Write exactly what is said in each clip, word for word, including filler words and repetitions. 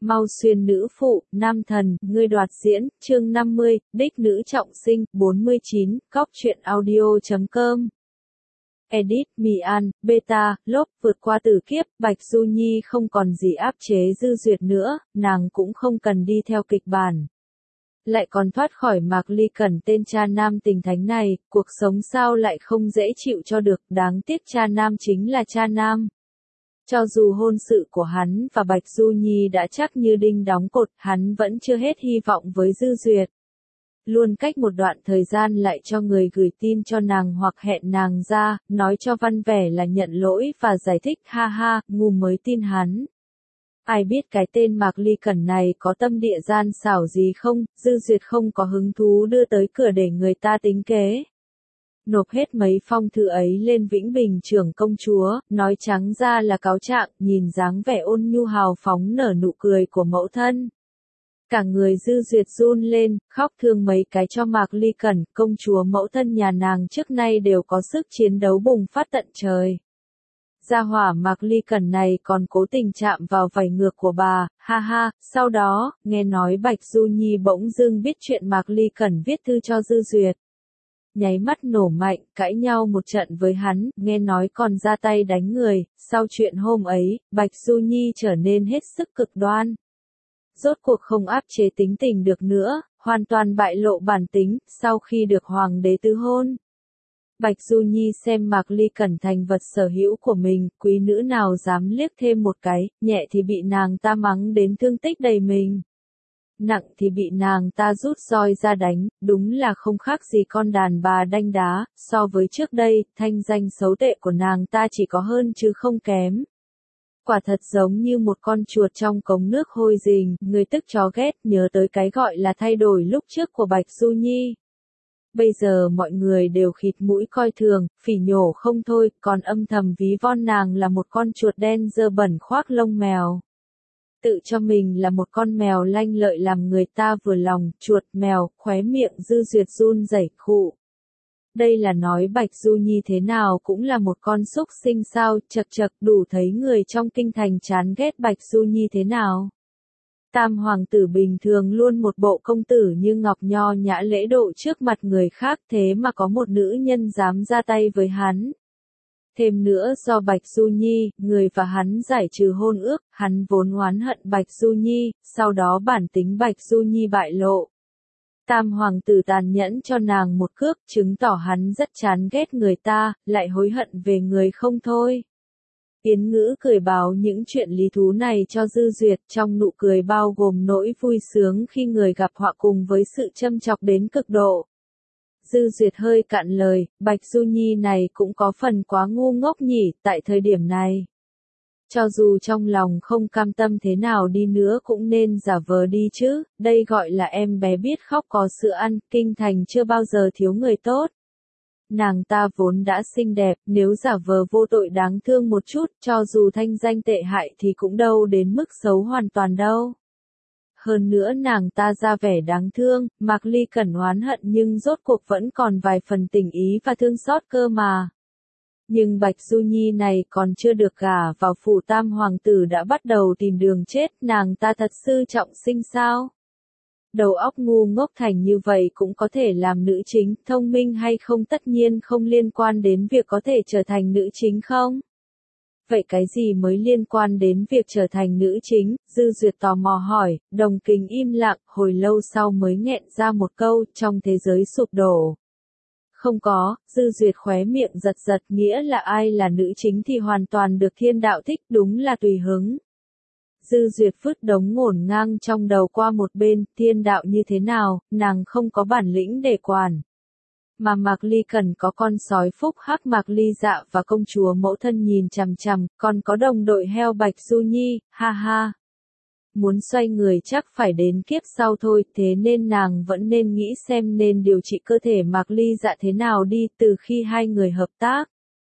Mau xuyên nữ phụ, nam thần, ngươi đoạt diễn, chương năm mươi, đích nữ trọng sinh, bốn mươi chín, cóc truyện audio chấm com. Edit, Mian, Beta, Lốp, vượt qua tử kiếp, Bạch Du Nhi không còn gì áp chế Dư Duyệt nữa, nàng cũng không cần đi theo kịch bản. Lại còn thoát khỏi Mạc Ly Cẩn tên cha nam tình thánh này, cuộc sống sao lại không dễ chịu cho được, đáng tiếc cha nam chính là cha nam. Cho dù hôn sự của hắn và Bạch Du Nhi đã chắc như đinh đóng cột, hắn vẫn chưa hết hy vọng với Dư Duyệt. Luôn cách một đoạn thời gian lại cho người gửi tin cho nàng hoặc hẹn nàng ra, nói cho văn vẻ là nhận lỗi và giải thích, ha ha, ngu mới tin hắn. Ai biết cái tên Mạc Ly Cẩn này có tâm địa gian xảo gì không, Dư Duyệt không có hứng thú đưa tới cửa để người ta tính kế. Nộp hết mấy phong thư ấy lên Vĩnh Bình trưởng công chúa, nói trắng ra là cáo trạng, nhìn dáng vẻ ôn nhu hào phóng nở nụ cười của mẫu thân. Cả người Dư Duyệt run lên, khóc thương mấy cái cho Mạc Ly Cẩn, công chúa mẫu thân nhà nàng trước nay đều có sức chiến đấu bùng phát tận trời. Gia hỏa Mạc Ly Cẩn này còn cố tình chạm vào vảy ngược của bà, ha ha, sau đó, nghe nói Bạch Du Nhi bỗng dưng biết chuyện Mạc Ly Cẩn viết thư cho Dư Duyệt. Nháy mắt nổ mạnh, cãi nhau một trận với hắn, nghe nói còn ra tay đánh người, sau chuyện hôm ấy, Bạch Du Nhi trở nên hết sức cực đoan. Rốt cuộc không áp chế tính tình được nữa, hoàn toàn bại lộ bản tính, sau khi được hoàng đế tứ hôn. Bạch Du Nhi xem Mạc Ly Cẩn thành vật sở hữu của mình, quý nữ nào dám liếc thêm một cái, nhẹ thì bị nàng ta mắng đến thương tích đầy mình. Nặng thì bị nàng ta rút roi ra đánh, đúng là không khác gì con đàn bà đanh đá, so với trước đây, thanh danh xấu tệ của nàng ta chỉ có hơn chứ không kém. Quả thật giống như một con chuột trong cống nước hôi rình, người tức chó ghét, nhớ tới cái gọi là thay đổi lúc trước của Bạch Du Nhi. Bây giờ mọi người đều khịt mũi coi thường, phỉ nhổ không thôi, còn âm thầm ví von nàng là một con chuột đen dơ bẩn khoác lông mèo. Tự cho mình là một con mèo lanh lợi làm người ta vừa lòng, chuột mèo, khóe miệng Dư Duyệt run rẩy khụ. Đây là nói Bạch Du Nhi thế nào cũng là một con súc sinh sao, chật chật đủ thấy người trong kinh thành chán ghét Bạch Du Nhi thế nào. Tam hoàng tử bình thường luôn một bộ công tử như ngọc nho nhã lễ độ trước mặt người khác, thế mà có một nữ nhân dám ra tay với hắn. Thêm nữa do Bạch Du Nhi, người và hắn giải trừ hôn ước, hắn vốn oán hận Bạch Du Nhi, sau đó bản tính Bạch Du Nhi bại lộ. Tam hoàng tử tàn nhẫn cho nàng một cước, chứng tỏ hắn rất chán ghét người ta, lại hối hận về người không thôi. Yến Ngữ cười báo những chuyện lý thú này cho Dư Duyệt, trong nụ cười bao gồm nỗi vui sướng khi người gặp họa cùng với sự châm chọc đến cực độ. Dư Duyệt hơi cạn lời, Bạch Du Nhi này cũng có phần quá ngu ngốc nhỉ, tại thời điểm này. Cho dù trong lòng không cam tâm thế nào đi nữa cũng nên giả vờ đi chứ, đây gọi là em bé biết khóc có sữa ăn, kinh thành chưa bao giờ thiếu người tốt. Nàng ta vốn đã xinh đẹp, nếu giả vờ vô tội đáng thương một chút, cho dù thanh danh tệ hại thì cũng đâu đến mức xấu hoàn toàn đâu. Hơn nữa nàng ta ra vẻ đáng thương, Mạc Ly Cẩn oán hận nhưng rốt cuộc vẫn còn vài phần tình ý và thương xót cơ mà. Nhưng Bạch Du Nhi này còn chưa được gả vào phủ tam hoàng tử đã bắt đầu tìm đường chết, nàng ta thật sư trọng sinh sao? Đầu óc ngu ngốc thành như vậy cũng có thể làm nữ chính, thông minh hay không tất nhiên không liên quan đến việc có thể trở thành nữ chính không? Vậy cái gì mới liên quan đến việc trở thành nữ chính? Dư Duyệt tò mò hỏi, Đồng Kình im lặng, hồi lâu sau mới nghẹn ra một câu, trong thế giới sụp đổ. Không có, Dư Duyệt khóe miệng giật giật, nghĩa là ai là nữ chính thì hoàn toàn được thiên đạo thích, đúng là tùy hứng. Dư Duyệt vứt đống ngổn ngang trong đầu qua một bên, thiên đạo như thế nào, nàng không có bản lĩnh để quản. Mà Mạc Ly Cẩn có con sói phúc hắc Mạc Ly Dạ và công chúa mẫu thân nhìn chằm chằm, còn có đồng đội heo Bạch Du Nhi, ha ha. Muốn xoay người chắc phải đến kiếp sau thôi, thế nên nàng vẫn nên nghĩ xem nên điều trị cơ thể Mạc Ly Dạ thế nào đi từ khi hai người hợp tác.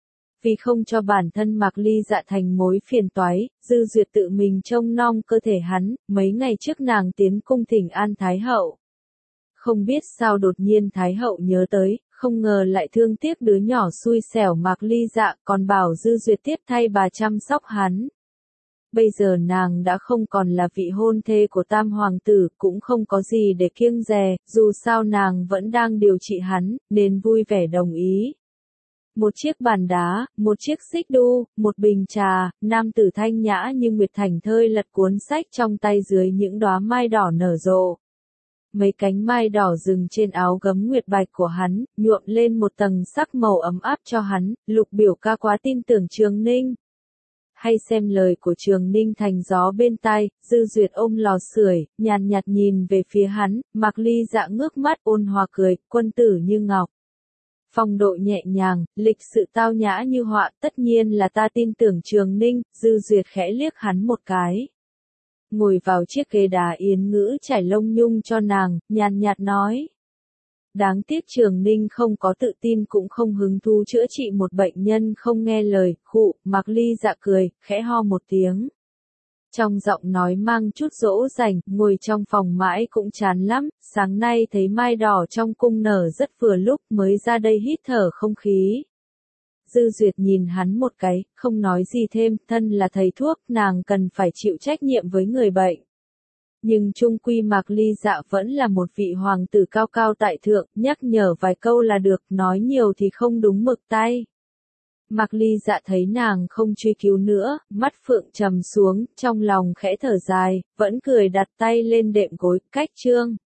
Vì không cho bản thân Mạc Ly Dạ thành mối phiền toái, Dư Duyệt tự mình trông nom cơ thể hắn, mấy ngày trước nàng tiến cung thỉnh an Thái Hậu. Không biết sao đột nhiên Thái Hậu nhớ tới, không ngờ lại thương tiếc đứa nhỏ xui xẻo Mạc Ly Dạ còn bảo Dư Duyệt tiếp thay bà chăm sóc hắn. bây giờ nàng đã không còn là vị hôn thê của tam hoàng tử, cũng không có gì để kiêng dè, dù sao nàng vẫn đang điều trị hắn, nên vui vẻ đồng ý. Một chiếc bàn đá, một chiếc xích đu, một bình trà, nam tử thanh nhã như nguyệt thành thơi lật cuốn sách trong tay dưới những đóa mai đỏ nở rộ. Mấy cánh mai đỏ rừng trên áo gấm nguyệt bạch của hắn, nhuộm lên một tầng sắc màu ấm áp cho hắn, Lục biểu ca quá tin tưởng Trường Ninh. Hay xem lời của Trường Ninh thành gió bên tai, Dư Duyệt ôm lò sưởi, nhàn nhạt nhìn về phía hắn, Mạc Ly Dạ ngước mắt ôn hòa cười, quân tử như ngọc. Phong độ nhẹ nhàng, lịch sự tao nhã như họa, tất nhiên là ta tin tưởng Trường Ninh, Dư Duyệt khẽ liếc hắn một cái. Ngồi vào chiếc ghế đá yến ngữ trải lông nhung cho nàng, nhàn nhạt nói. Đáng tiếc Trường Ninh không có tự tin cũng không hứng thú chữa trị một bệnh nhân không nghe lời, khụ, Mạc Ly Dạ cười, khẽ ho một tiếng. Trong giọng nói mang chút dỗ dành, ngồi trong phòng mãi cũng chán lắm, sáng nay thấy mai đỏ trong cung nở rất vừa lúc mới ra đây hít thở không khí. Dư Duyệt nhìn hắn một cái, không nói gì thêm, thân là thầy thuốc, nàng cần phải chịu trách nhiệm với người bệnh. Nhưng chung quy Mạc Ly Dạ vẫn là một vị hoàng tử cao cao tại thượng, nhắc nhở vài câu là được, nói nhiều thì không đúng mực tay. Mạc Ly Dạ thấy nàng không truy cứu nữa, mắt phượng trầm xuống, trong lòng khẽ thở dài, vẫn cười đặt tay lên đệm gối, cách chương.